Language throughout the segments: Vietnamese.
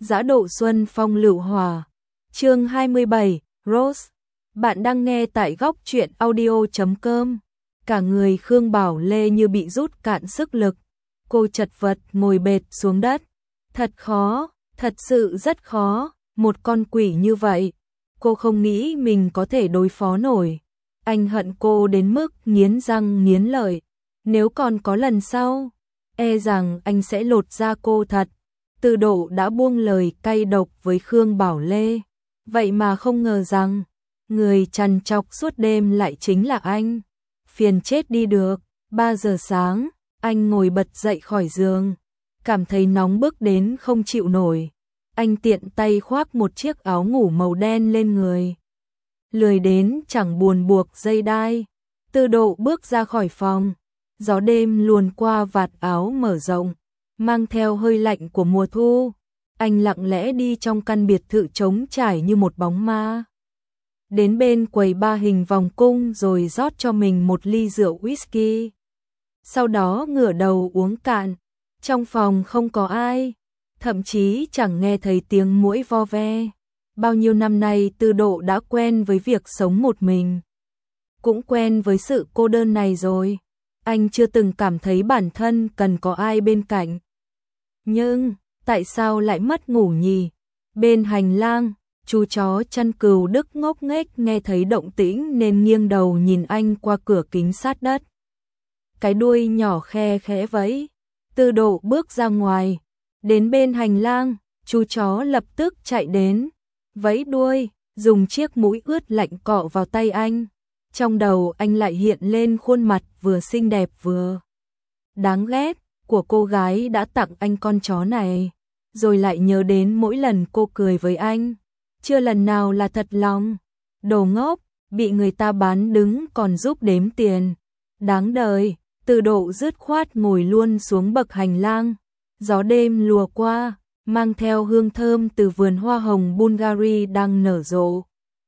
Dã độ xuân phong lựu hòa. Chương 27, Rose. Bạn đang nghe tại góc truyện audio.com. Cả người Khương Bảo Lê như bị rút cạn sức lực. Cô chật vật ngồi bệt xuống đất. Thật khó, thật sự rất khó, một con quỷ như vậy. Cô không nghĩ mình có thể đối phó nổi. Anh hận cô đến mức nghiến răng nghiến lợi. Nếu còn có lần sau, e rằng anh sẽ lột da cô thật. Từ Độ đã buông lời cay độc với Khương Bảo Lê. Vậy mà không ngờ rằng, người trằn trọc suốt đêm lại chính là anh. Phiền chết đi được. 3 giờ sáng, anh ngồi bật dậy khỏi giường. Cảm thấy nóng bức đến không chịu nổi. Anh tiện tay khoác một chiếc áo ngủ màu đen lên người. Lười đến chẳng buồn buộc dây đai. Từ Độ bước ra khỏi phòng. Gió đêm luồn qua vạt áo mở rộng, mang theo hơi lạnh của mùa thu. Anh lặng lẽ đi trong căn biệt thự trống trải như một bóng ma. Đến bên quầy ba hình vòng cung rồi rót cho mình một ly rượu whisky. Sau đó ngửa đầu uống cạn. Trong phòng không có ai, thậm chí chẳng nghe thấy tiếng muỗi vo ve. Bao nhiêu năm nay Từ Độ đã quen với việc sống một mình. Cũng quen với sự cô đơn này rồi. Anh chưa từng cảm thấy bản thân cần có ai bên cạnh. Nhưng, tại sao lại mất ngủ nhỉ? Bên hành lang, chú chó chăn cừu Đức ngốc nghếch nghe thấy động tĩnh nên nghiêng đầu nhìn anh qua cửa kính sát đất. Cái đuôi nhỏ khe khẽ vẫy. Từ Độ bước ra ngoài. Đến bên hành lang, chú chó lập tức chạy đến. Vẫy đuôi, dùng chiếc mũi ướt lạnh cọ vào tay anh. Trong đầu anh lại hiện lên khuôn mặt vừa xinh đẹp vừa đáng ghét của cô gái đã tặng anh con chó này. Rồi lại nhớ đến mỗi lần cô cười với anh. Chưa lần nào là thật lòng. Đồ ngốc, bị người ta bán đứng còn giúp đếm tiền. Đáng đời. Từ Độ dứt khoát ngồi luôn xuống bậc hành lang. Gió đêm lùa qua, mang theo hương thơm từ vườn hoa hồng Bulgari đang nở rộ.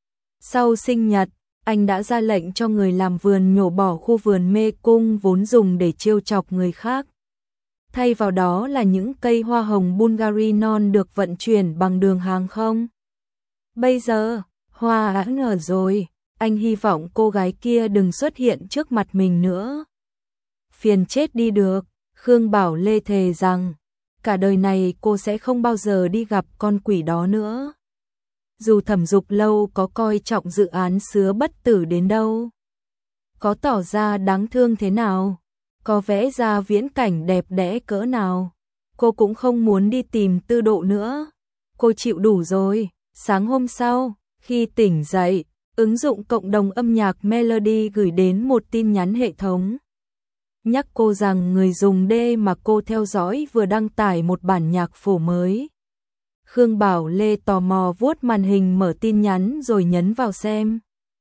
Sau sinh nhật, anh đã ra lệnh cho người làm vườn nhổ bỏ khu vườn mê cung vốn dùng để trêu chọc người khác. Thay vào đó là những cây hoa hồng Bulgari non được vận chuyển bằng đường hàng không. Bây giờ, hoa đã nở rồi, anh hy vọng cô gái kia đừng xuất hiện trước mặt mình nữa. Phiền chết đi được, Khương Bảo Lê thề rằng, cả đời này cô sẽ không bao giờ đi gặp con quỷ đó nữa. Dù Thẩm Dục Lâu có coi trọng dự án sứa bất tử đến đâu, có tỏ ra đáng thương thế nào, có vẽ ra viễn cảnh đẹp đẽ cỡ nào, cô cũng không muốn đi tìm Từ Độ nữa. Cô chịu đủ rồi. Sáng hôm sau, khi tỉnh dậy, ứng dụng cộng đồng âm nhạc Melody gửi đến một tin nhắn hệ thống. Nhắc cô rằng người dùng D mà cô theo dõi vừa đăng tải một bản nhạc phổ mới. Khương Bảo Lê tò mò vuốt màn hình mở tin nhắn rồi nhấn vào xem.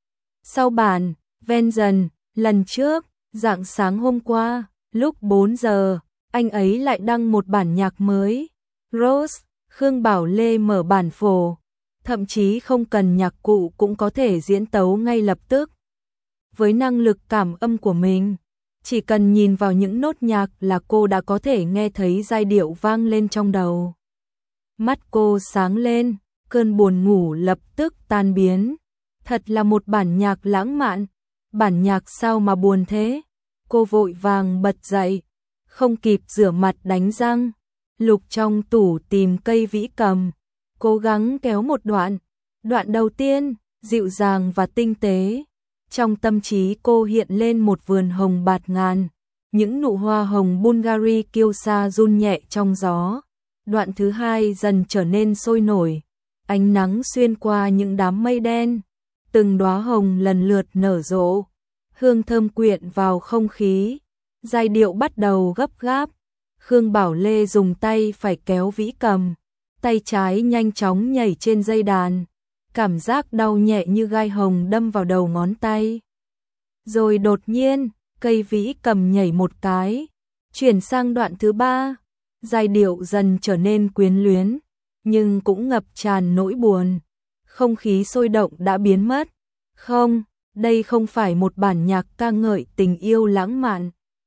Sau bản, Vengeance, lần trước, rạng sáng hôm qua, lúc 4 giờ, anh ấy lại đăng một bản nhạc mới. Rose, Khương Bảo Lê mở bản phổ. Thậm chí không cần nhạc cụ cũng có thể diễn tấu ngay lập tức. Với năng lực cảm âm của mình, chỉ cần nhìn vào những nốt nhạc là cô đã có thể nghe thấy giai điệu vang lên trong đầu. Mắt cô sáng lên, cơn buồn ngủ lập tức tan biến. Thật là một bản nhạc lãng mạn. Bản nhạc sao mà buồn thế? Cô vội vàng bật dậy, không kịp rửa mặt đánh răng, lục trong tủ tìm cây vĩ cầm, cố gắng kéo một đoạn. Đoạn đầu tiên, dịu dàng và tinh tế. Trong tâm trí cô hiện lên một vườn hồng bạt ngàn, những nụ hoa hồng Bulgari kiêu sa run nhẹ trong gió. Đoạn thứ hai dần trở nên sôi nổi, ánh nắng xuyên qua những đám mây đen, từng đóa hồng lần lượt nở rộ, hương thơm quyện vào không khí, giai điệu bắt đầu gấp gáp. Khương Bảo Lê dùng tay phải kéo vĩ cầm, tay trái nhanh chóng nhảy trên dây đàn, cảm giác đau nhẹ như gai hồng đâm vào đầu ngón tay. Rồi đột nhiên, cây vĩ cầm nhảy một cái, chuyển sang đoạn thứ ba. Giai điệu dần trở nên quyến luyến, nhưng cũng ngập tràn nỗi buồn. Không khí sôi động đã biến mất. Không, đây không phải một bản nhạc ca ngợi tình yêu lãng mạn.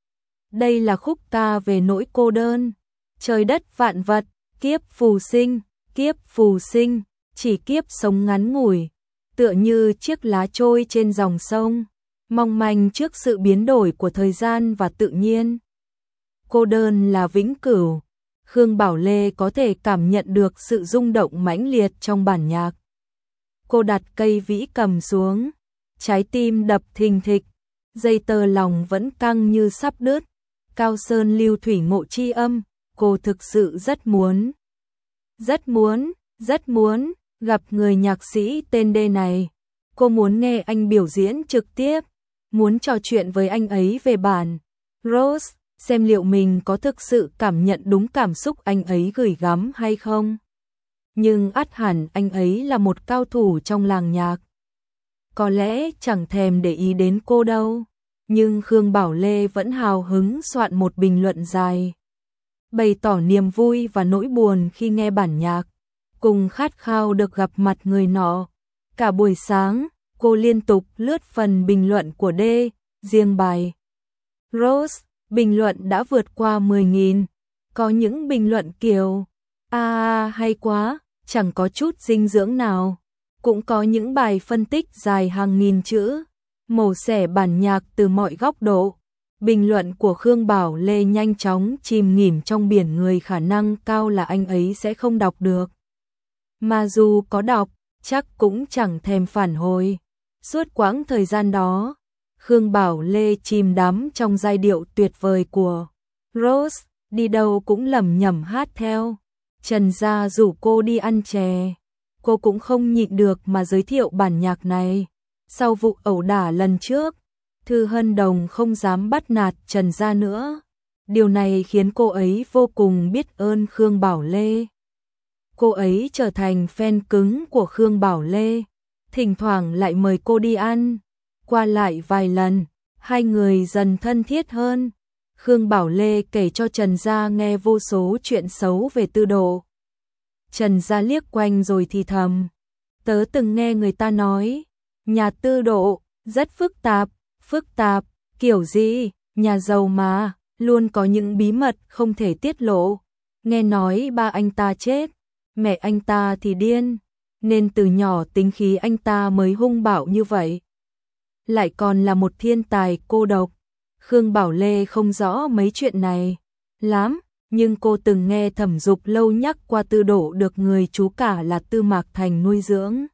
Đây là khúc ca về nỗi cô đơn. Trời đất vạn vật, kiếp phù sinh, Kiếp phù sinh, chỉ kiếp sống ngắn ngủi, tựa như chiếc lá trôi trên dòng sông, mong manh trước sự biến đổi của thời gian và tự nhiên. Cô đơn là vĩnh cửu, Khương Bảo Lê có thể cảm nhận được sự rung động mãnh liệt trong bản nhạc. Cô đặt cây vĩ cầm xuống, trái tim đập thình thịch, dây tơ lòng vẫn căng như sắp đứt. Cao sơn lưu thủy ngộ chi âm, cô thực sự rất muốn gặp người nhạc sĩ tên D này. Cô muốn nghe anh biểu diễn trực tiếp, muốn trò chuyện với anh ấy về bản Rose, xem liệu mình có thực sự cảm nhận đúng cảm xúc anh ấy gửi gắm hay không. Nhưng ắt hẳn anh ấy là một cao thủ trong làng nhạc. Có lẽ chẳng thèm để ý đến cô đâu. Nhưng Khương Bảo Lê vẫn hào hứng soạn một bình luận dài, bày tỏ niềm vui và nỗi buồn khi nghe bản nhạc, cùng khát khao được gặp mặt người nọ. Cả buổi sáng, cô liên tục lướt phần bình luận của D, riêng bài Rose, bình luận đã vượt qua 10.000. Có những bình luận kiểu hay quá, chẳng có chút dinh dưỡng nào. Cũng có những bài phân tích dài hàng nghìn chữ, mổ xẻ bản nhạc từ mọi góc độ. Bình luận của Khương Bảo Lê nhanh chóng chìm nghỉm trong biển người, khả năng cao là anh ấy sẽ không đọc được. Mà dù có đọc, chắc cũng chẳng thèm phản hồi. Suốt quãng thời gian đó, Khương Bảo Lê chìm đắm trong giai điệu tuyệt vời của Rose, đi đâu cũng lẩm nhẩm hát theo. Trần Gia rủ cô đi ăn chè, cô cũng không nhịn được mà giới thiệu bản nhạc này. Sau vụ ẩu đả lần trước, Thư Hân Đồng không dám bắt nạt Trần Gia nữa. Điều này khiến cô ấy vô cùng biết ơn Khương Bảo Lê. Cô ấy trở thành fan cứng của Khương Bảo Lê, thỉnh thoảng lại mời cô đi ăn. Qua lại vài lần, hai người dần thân thiết hơn. Khương Bảo Lê kể cho Trần Gia nghe vô số chuyện xấu về Tư Độ. Trần Gia liếc quanh rồi thì thầm, tớ từng nghe người ta nói, nhà Tư Độ rất phức tạp, kiểu gì, nhà giàu mà, luôn có những bí mật không thể tiết lộ. Nghe nói ba anh ta chết, mẹ anh ta thì điên, nên từ nhỏ tính khí anh ta mới hung bạo như vậy. Lại còn là một thiên tài cô độc. Khương Bảo Lê không rõ mấy chuyện này lắm, nhưng cô từng nghe Thẩm Dục Lâu nhắc qua Tư Độ được người chú cả là Tư Mạc Thành nuôi dưỡng.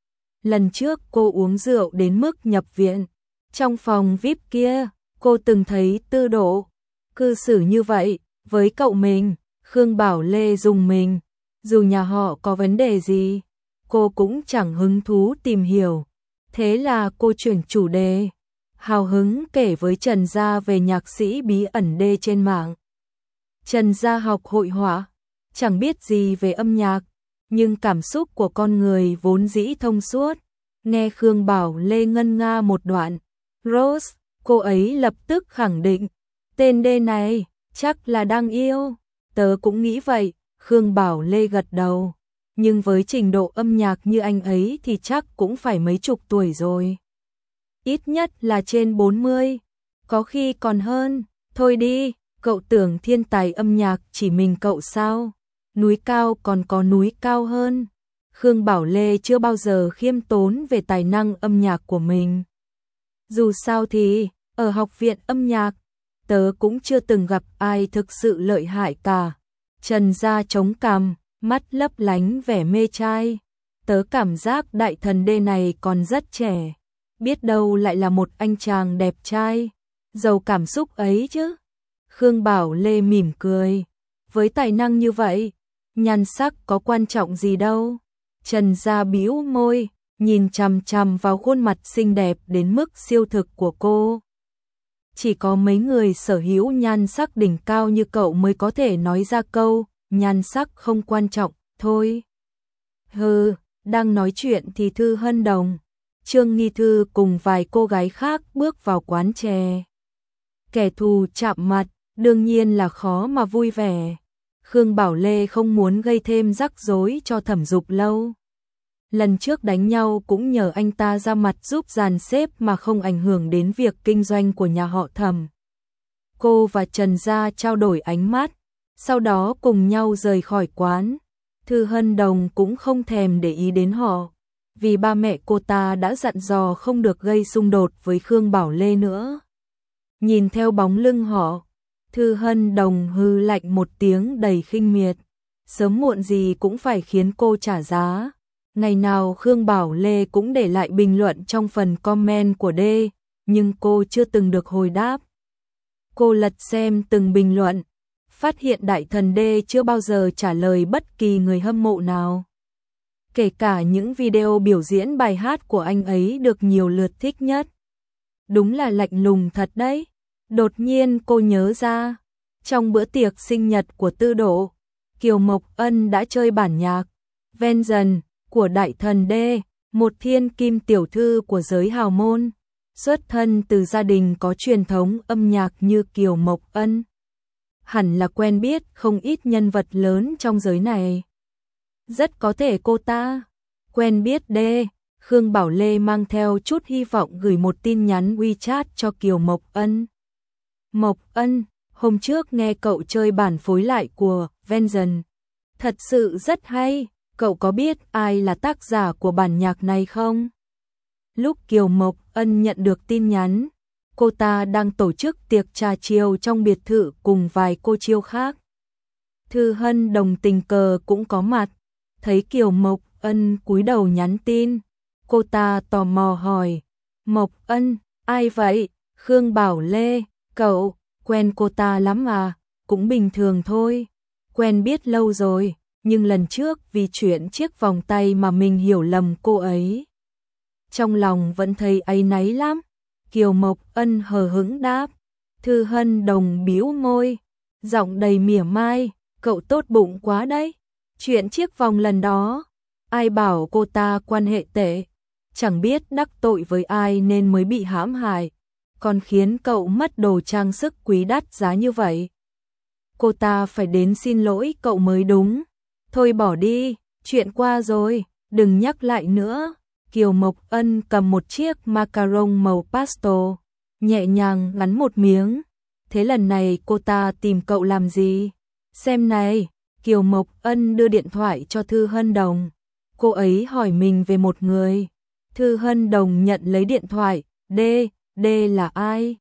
Lần trước cô uống rượu đến mức nhập viện. Trong phòng VIP kia, cô từng thấy Tư Độ cư xử như vậy với cậu mình. Khương Bảo Lê rùng mình, dù nhà họ có vấn đề gì, cô cũng chẳng hứng thú tìm hiểu. Thế là cô chuyển chủ đề, hào hứng kể với Trần Gia về nhạc sĩ bí ẩn D trên mạng. Trần Gia học hội họa, chẳng biết gì về âm nhạc, nhưng cảm xúc của con người vốn dĩ thông suốt. Nghe Khương Bảo Lê ngân nga một đoạn Rose, cô ấy lập tức khẳng định, tên D này chắc là đang yêu. Tớ cũng nghĩ vậy, Khương Bảo Lê gật đầu. Nhưng với trình độ âm nhạc như anh ấy thì chắc cũng phải mấy chục tuổi rồi. Ít nhất là trên 40, có khi còn hơn. Thôi đi, cậu tưởng thiên tài âm nhạc chỉ mình cậu sao? Núi cao còn có núi cao hơn. Khương Bảo Lê chưa bao giờ khiêm tốn về tài năng âm nhạc của mình. Dù sao thì, ở học viện âm nhạc, tớ cũng chưa từng gặp ai thực sự lợi hại cả. Trần Gia chống cằm, mắt lấp lánh vẻ mê trai. Tớ cảm giác đại thần D này còn rất trẻ. Biết đâu lại là một anh chàng đẹp trai, giàu cảm xúc ấy chứ. Khương Bảo Lê mỉm cười. Với tài năng như vậy, nhan sắc có quan trọng gì đâu. Trần Gia bĩu môi, nhìn chằm chằm vào khuôn mặt xinh đẹp đến mức siêu thực của cô. Chỉ có mấy người sở hữu nhan sắc đỉnh cao như cậu mới có thể nói ra câu, nhan sắc không quan trọng, thôi. Hừ, đang nói chuyện thì Thư Hân Đồng, Trương Nghi Thư cùng vài cô gái khác bước vào quán chè. Kẻ thù chạm mặt, đương nhiên là khó mà vui vẻ. Khương Bảo Lê không muốn gây thêm rắc rối cho Thẩm Dục Lâu. Lần trước đánh nhau cũng nhờ anh ta ra mặt giúp dàn xếp mà không ảnh hưởng đến việc kinh doanh của nhà họ Thẩm. Cô và Trần Gia trao đổi ánh mắt, sau đó cùng nhau rời khỏi quán. Thư Hân Đồng cũng không thèm để ý đến họ, vì ba mẹ cô ta đã dặn dò không được gây xung đột với Khương Bảo Lê nữa. Nhìn theo bóng lưng họ, Thư Hân Đồng hư lạnh một tiếng đầy khinh miệt, sớm muộn gì cũng phải khiến cô trả giá. Ngày nào Khương Bảo Lê cũng để lại bình luận trong phần comment của D, nhưng cô chưa từng được hồi đáp. Cô lật xem từng bình luận, phát hiện đại thần D chưa bao giờ trả lời bất kỳ người hâm mộ nào. Kể cả những video biểu diễn bài hát của anh ấy được nhiều lượt thích nhất. Đúng là lạnh lùng thật đấy. Đột nhiên cô nhớ ra, trong bữa tiệc sinh nhật của Tư Độ, Kiều Mộc Ân đã chơi bản nhạc Vengeance của đại thần D, một thiên kim tiểu thư của giới hào môn, xuất thân từ gia đình có truyền thống âm nhạc như Kiều Mộc Ân. Hẳn là quen biết không ít nhân vật lớn trong giới này. Rất có thể cô ta quen biết D. Khương Bảo Lê mang theo chút hy vọng gửi một tin nhắn WeChat cho Kiều Mộc Ân. Mộc Ân, hôm trước nghe cậu chơi bản phối lại của Vengeance, thật sự rất hay, cậu có biết ai là tác giả của bản nhạc này không? Lúc Kiều Mộc Ân nhận được tin nhắn, cô ta đang tổ chức tiệc trà chiều trong biệt thự cùng vài cô chiêu khác. Thư Hân Đồng tình cờ cũng có mặt, thấy Kiều Mộc Ân cúi đầu nhắn tin, cô ta tò mò hỏi, Mộc Ân, ai vậy? Khương Bảo Lê, cậu, quen cô ta lắm à? Cũng bình thường thôi, quen biết lâu rồi, nhưng lần trước vì chuyện chiếc vòng tay mà mình hiểu lầm cô ấy. Trong lòng vẫn thấy áy náy lắm. Kiều Mộc Ân hờ hững đáp. Thư Hân Đồng bĩu môi, giọng đầy mỉa mai, cậu tốt bụng quá đấy. Chuyện chiếc vòng lần đó, ai bảo cô ta quan hệ tệ, chẳng biết đắc tội với ai nên mới bị hãm hại, còn khiến cậu mất đồ trang sức quý đắt giá như vậy. Cô ta phải đến xin lỗi cậu mới đúng. Thôi bỏ đi, chuyện qua rồi, đừng nhắc lại nữa. Kiều Mộc Ân cầm một chiếc macaron màu pastel, nhẹ nhàng ngắn một miếng. Thế lần này cô ta tìm cậu làm gì? Xem này, Kiều Mộc Ân đưa điện thoại cho Thư Hân Đồng. Cô ấy hỏi mình về một người. Thư Hân Đồng nhận lấy điện thoại. D là ai?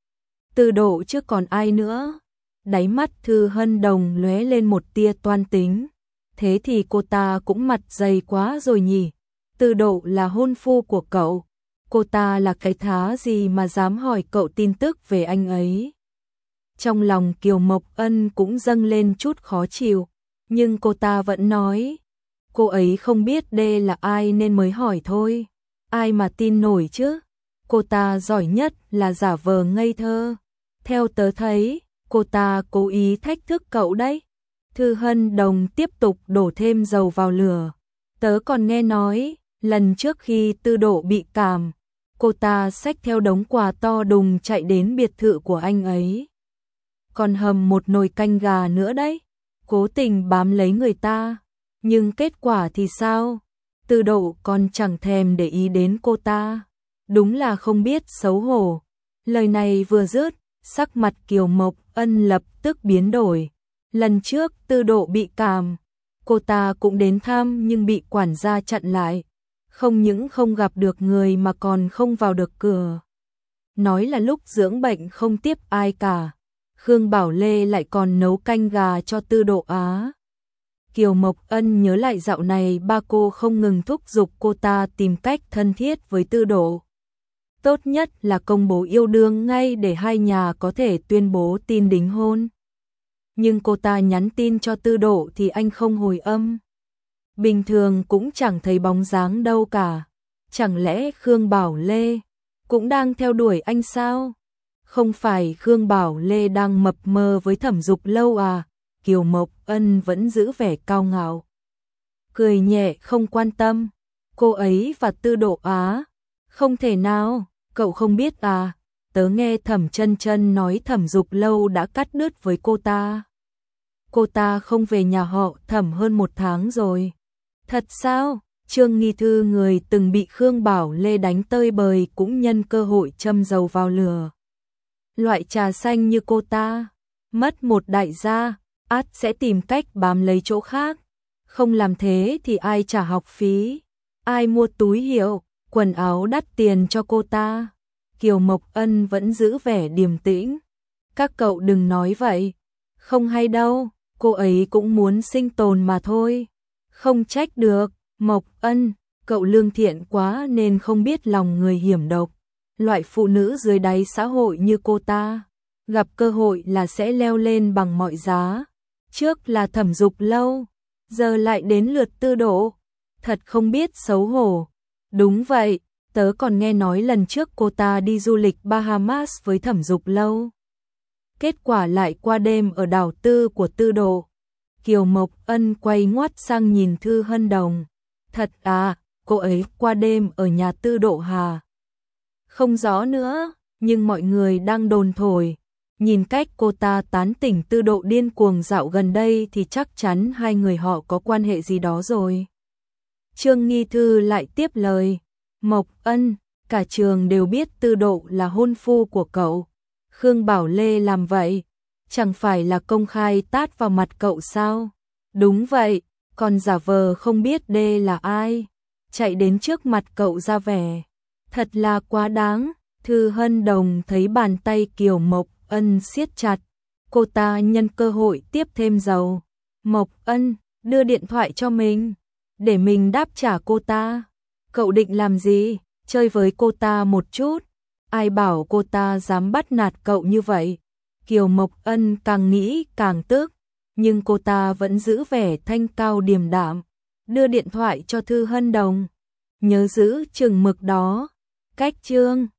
Tư Độ chứ còn ai nữa? Đáy mắt Thư Hân Đồng lóe lên một tia toan tính. Thế thì cô ta cũng mặt dày quá rồi nhỉ? Tư Độ là hôn phu của cậu. Cô ta là cái thá gì mà dám hỏi cậu tin tức về anh ấy? Trong lòng Kiều Mộc Ân cũng dâng lên chút khó chịu, nhưng cô ta vẫn nói, cô ấy không biết D là ai nên mới hỏi thôi. Ai mà tin nổi chứ? Cô ta giỏi nhất là giả vờ ngây thơ. Theo tớ thấy, cô ta cố ý thách thức cậu đấy. Thư Hân Đồng tiếp tục đổ thêm dầu vào lửa. Tớ còn nghe nói, lần trước khi Tư Độ bị cảm, cô ta xách theo đống quà to đùng chạy đến biệt thự của anh ấy. Còn hầm một nồi canh gà nữa đấy, cố tình bám lấy người ta. Nhưng kết quả thì sao? Tư Độ còn chẳng thèm để ý đến cô ta. Đúng là không biết xấu hổ. Lời này vừa dứt, sắc mặt Kiều Mộc Ân lập tức biến đổi. Lần trước Tư Độ bị cảm, cô ta cũng đến thăm nhưng bị quản gia chặn lại. Không những không gặp được người mà còn không vào được cửa. Nói là lúc dưỡng bệnh không tiếp ai cả. Khương Bảo Lê lại còn nấu canh gà cho Tư Độ á. Kiều Mộc Ân nhớ lại dạo này ba cô không ngừng thúc giục cô ta tìm cách thân thiết với Tư Độ. Tốt nhất là công bố yêu đương ngay để hai nhà có thể tuyên bố tin đính hôn. Nhưng cô ta nhắn tin cho Tư Độ thì anh không hồi âm. Bình thường cũng chẳng thấy bóng dáng đâu cả. Chẳng lẽ Khương Bảo Lê cũng đang theo đuổi anh sao? Không phải Khương Bảo Lê đang mập mờ với Thẩm Dục Lâu à? Kiều Mộc Ân vẫn giữ vẻ cao ngạo, cười nhẹ không quan tâm. Cô ấy và Tư Độ á? Không thể nào, cậu không biết à? Tớ nghe Thẩm Chân Chân nói Thẩm Dục Lâu đã cắt đứt với cô ta. Cô ta không về nhà họ Thẩm hơn 1 tháng rồi. Thật sao? Trương Nghi Thư, người từng bị Khương Bảo Lê đánh tơi bời, cũng nhân cơ hội châm dầu vào lửa. Loại trà xanh như cô ta, mất một đại gia, ắt sẽ tìm cách bám lấy chỗ khác. Không làm thế thì ai trả học phí, ai mua túi hiệu, quần áo đắt tiền cho cô ta. Kiều Mộc Ân vẫn giữ vẻ điềm tĩnh. Các cậu đừng nói vậy, không hay đâu, cô ấy cũng muốn sinh tồn mà thôi. Không trách được, Mộc Ân, cậu lương thiện quá nên không biết lòng người hiểm độc. Loại phụ nữ dưới đáy xã hội như cô ta, gặp cơ hội là sẽ leo lên bằng mọi giá. Trước là Thẩm Dục Lâu, giờ lại đến lượt Tư Độ. Thật không biết xấu hổ. Đúng vậy, tớ còn nghe nói lần trước cô ta đi du lịch Bahamas với Thẩm Dục Lâu. Kết quả lại qua đêm ở đảo tư của Tư Độ. Kiều Mộc Ân quay ngoắt sang nhìn Thư Hân Đồng. Thật à, cô ấy qua đêm ở nhà Tư Độ hà? Không rõ nữa, nhưng mọi người đang đồn thổi. Nhìn cách cô ta tán tỉnh Tư Độ điên cuồng dạo gần đây thì chắc chắn hai người họ có quan hệ gì đó rồi. Trương Nghi Thư lại tiếp lời. Mộc Ân, cả trường đều biết Tư Độ là hôn phu của cậu. Khương Bảo Lê làm vậy, chẳng phải là công khai tát vào mặt cậu sao? Đúng vậy, còn giả vờ không biết đê là ai, chạy đến trước mặt cậu ra vẻ. Thật là quá đáng. Thư Hân Đồng thấy bàn tay Kiều Mộc Ân siết chặt, cô ta nhân cơ hội tiếp thêm dầu. Mộc Ân, đưa điện thoại cho mình, để mình đáp trả cô ta. Cậu định làm gì? Chơi với cô ta một chút. Ai bảo cô ta dám bắt nạt cậu như vậy? Kiều Mộc Ân càng nghĩ càng tức, nhưng cô ta vẫn giữ vẻ thanh cao điềm đạm, đưa điện thoại cho Thư Hân Đồng. Nhớ giữ chừng mực đó. Cách chương